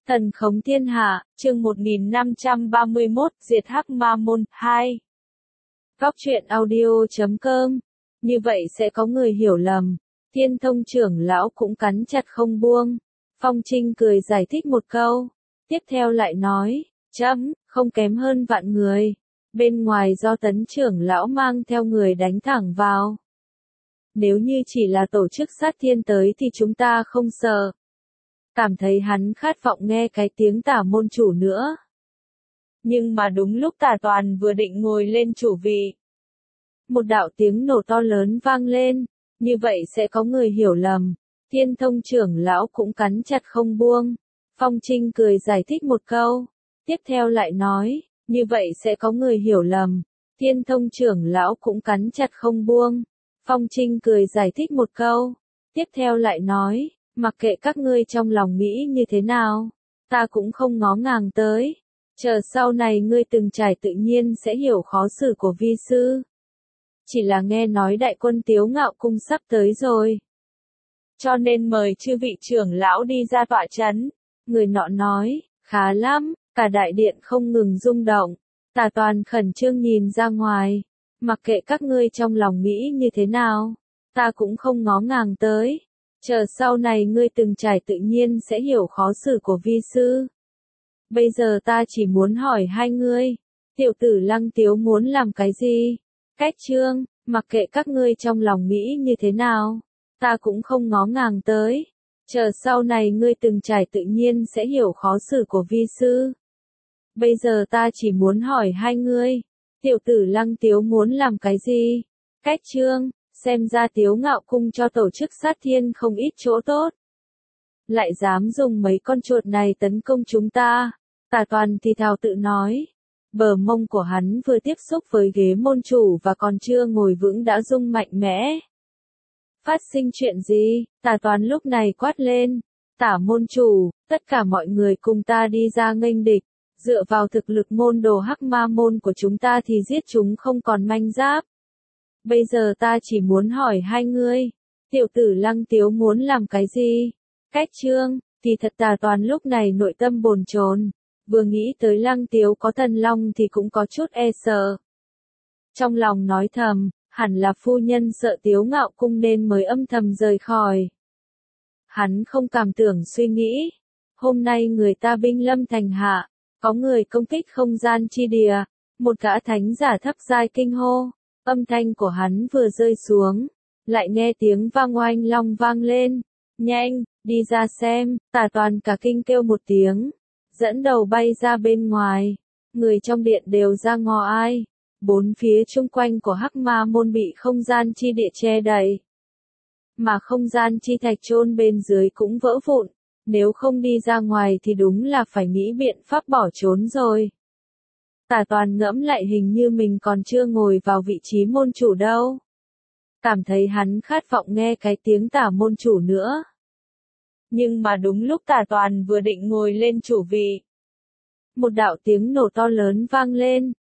Thần khống thiên hạ, chương 1531, diệt hắc ma môn, 2. Góc truyện audio.com. Như vậy sẽ có người hiểu lầm. Thiên Thông trưởng lão cũng cắn chặt không buông. Phong Trinh cười giải thích một câu. Tiếp theo lại nói, chấm, không kém hơn vạn người. Bên ngoài do Tấn trưởng lão mang theo người đánh thẳng vào. Nếu như chỉ là tổ chức sát thiên tới thì chúng ta không sợ. Cảm thấy hắn khát vọng nghe cái tiếng Tả môn chủ nữa. Nhưng mà đúng lúc Tả Toàn vừa định ngồi lên chủ vị. Một đạo tiếng nổ to lớn vang lên, như vậy sẽ có người hiểu lầm. Thiên Thông trưởng lão cũng cắn chặt không buông. Phong Trinh cười giải thích một câu. Tiếp theo lại nói, như vậy sẽ có người hiểu lầm. Thiên Thông trưởng lão cũng cắn chặt không buông. Phong Trinh cười giải thích một câu. Tiếp theo lại nói, mặc kệ các ngươi trong lòng nghĩ như thế nào, ta cũng không ngó ngàng tới. Chờ sau này ngươi từng trải tự nhiên sẽ hiểu khó xử của vi sư. Chỉ là nghe nói đại quân Tiếu Ngạo cung sắp tới rồi. Cho nên mời chư vị trưởng lão đi ra tọa trấn. Người nọ nói, khá lắm, cả đại điện không ngừng rung động. Tả Toàn khẩn trương nhìn ra ngoài. Mặc kệ các ngươi trong lòng nghĩ như thế nào, ta cũng không ngó ngàng tới. Chờ sau này ngươi từng trải tự nhiên sẽ hiểu khó xử của vi sư. Bây giờ ta chỉ muốn hỏi hai ngươi, tiểu tử Lăng Tiếu muốn làm cái gì? Cách chương, mặc kệ các ngươi trong lòng nghĩ như thế nào, ta cũng không ngó ngàng tới. Chờ sau này ngươi từng trải tự nhiên sẽ hiểu khó xử của vi sư. Bây giờ ta chỉ muốn hỏi hai ngươi, tiểu tử Lăng Tiếu muốn làm cái gì? Cách chương, xem ra Tiếu Ngạo cung cho tổ chức sát thiên không ít chỗ tốt. Lại dám dùng mấy con chuột này tấn công chúng ta. Tả Toàn thì thào tự nói. Bờ mông của hắn vừa tiếp xúc với ghế môn chủ và còn chưa ngồi vững đã rung mạnh mẽ. Phát sinh chuyện gì? Tả Toàn lúc này quát lên. Tả môn chủ, tất cả mọi người cùng ta đi ra nghênh địch. Dựa vào thực lực môn đồ hắc ma môn của chúng ta thì giết chúng không còn manh giáp. Bây giờ ta chỉ muốn hỏi hai ngươi, tiểu tử Lăng Tiếu muốn làm cái gì? Cách chương, thì thật Tả Toàn lúc này nội tâm bồn chồn, vừa nghĩ tới Lăng Tiếu có thần long thì cũng có chút e sợ. Trong lòng nói thầm, hẳn là phu nhân sợ Tiếu Ngạo cung nên mới âm thầm rời khỏi. Hắn không cảm tưởng suy nghĩ, hôm nay người ta binh lâm thành hạ, có người công kích không gian chi địa, một gã thánh giả thấp giai kinh hô. Âm thanh của hắn vừa rơi xuống, lại nghe tiếng vang oanh long vang lên. Nhanh, đi ra xem. Tả Toàn cả kinh kêu một tiếng, dẫn đầu bay ra bên ngoài. Người trong điện đều ra ngó ai. Bốn phía chung quanh của hắc ma môn bị không gian chi địa che đậy. Mà không gian chi thạch chôn bên dưới cũng vỡ vụn. Nếu không đi ra ngoài thì đúng là phải nghĩ biện pháp bỏ trốn rồi. Tả Toàn ngẫm lại hình như mình còn chưa ngồi vào vị trí môn chủ đâu. Cảm thấy hắn khát vọng nghe cái tiếng Tả môn chủ nữa. Nhưng mà đúng lúc Tả Toàn vừa định ngồi lên chủ vị. Một đạo tiếng nổ to lớn vang lên,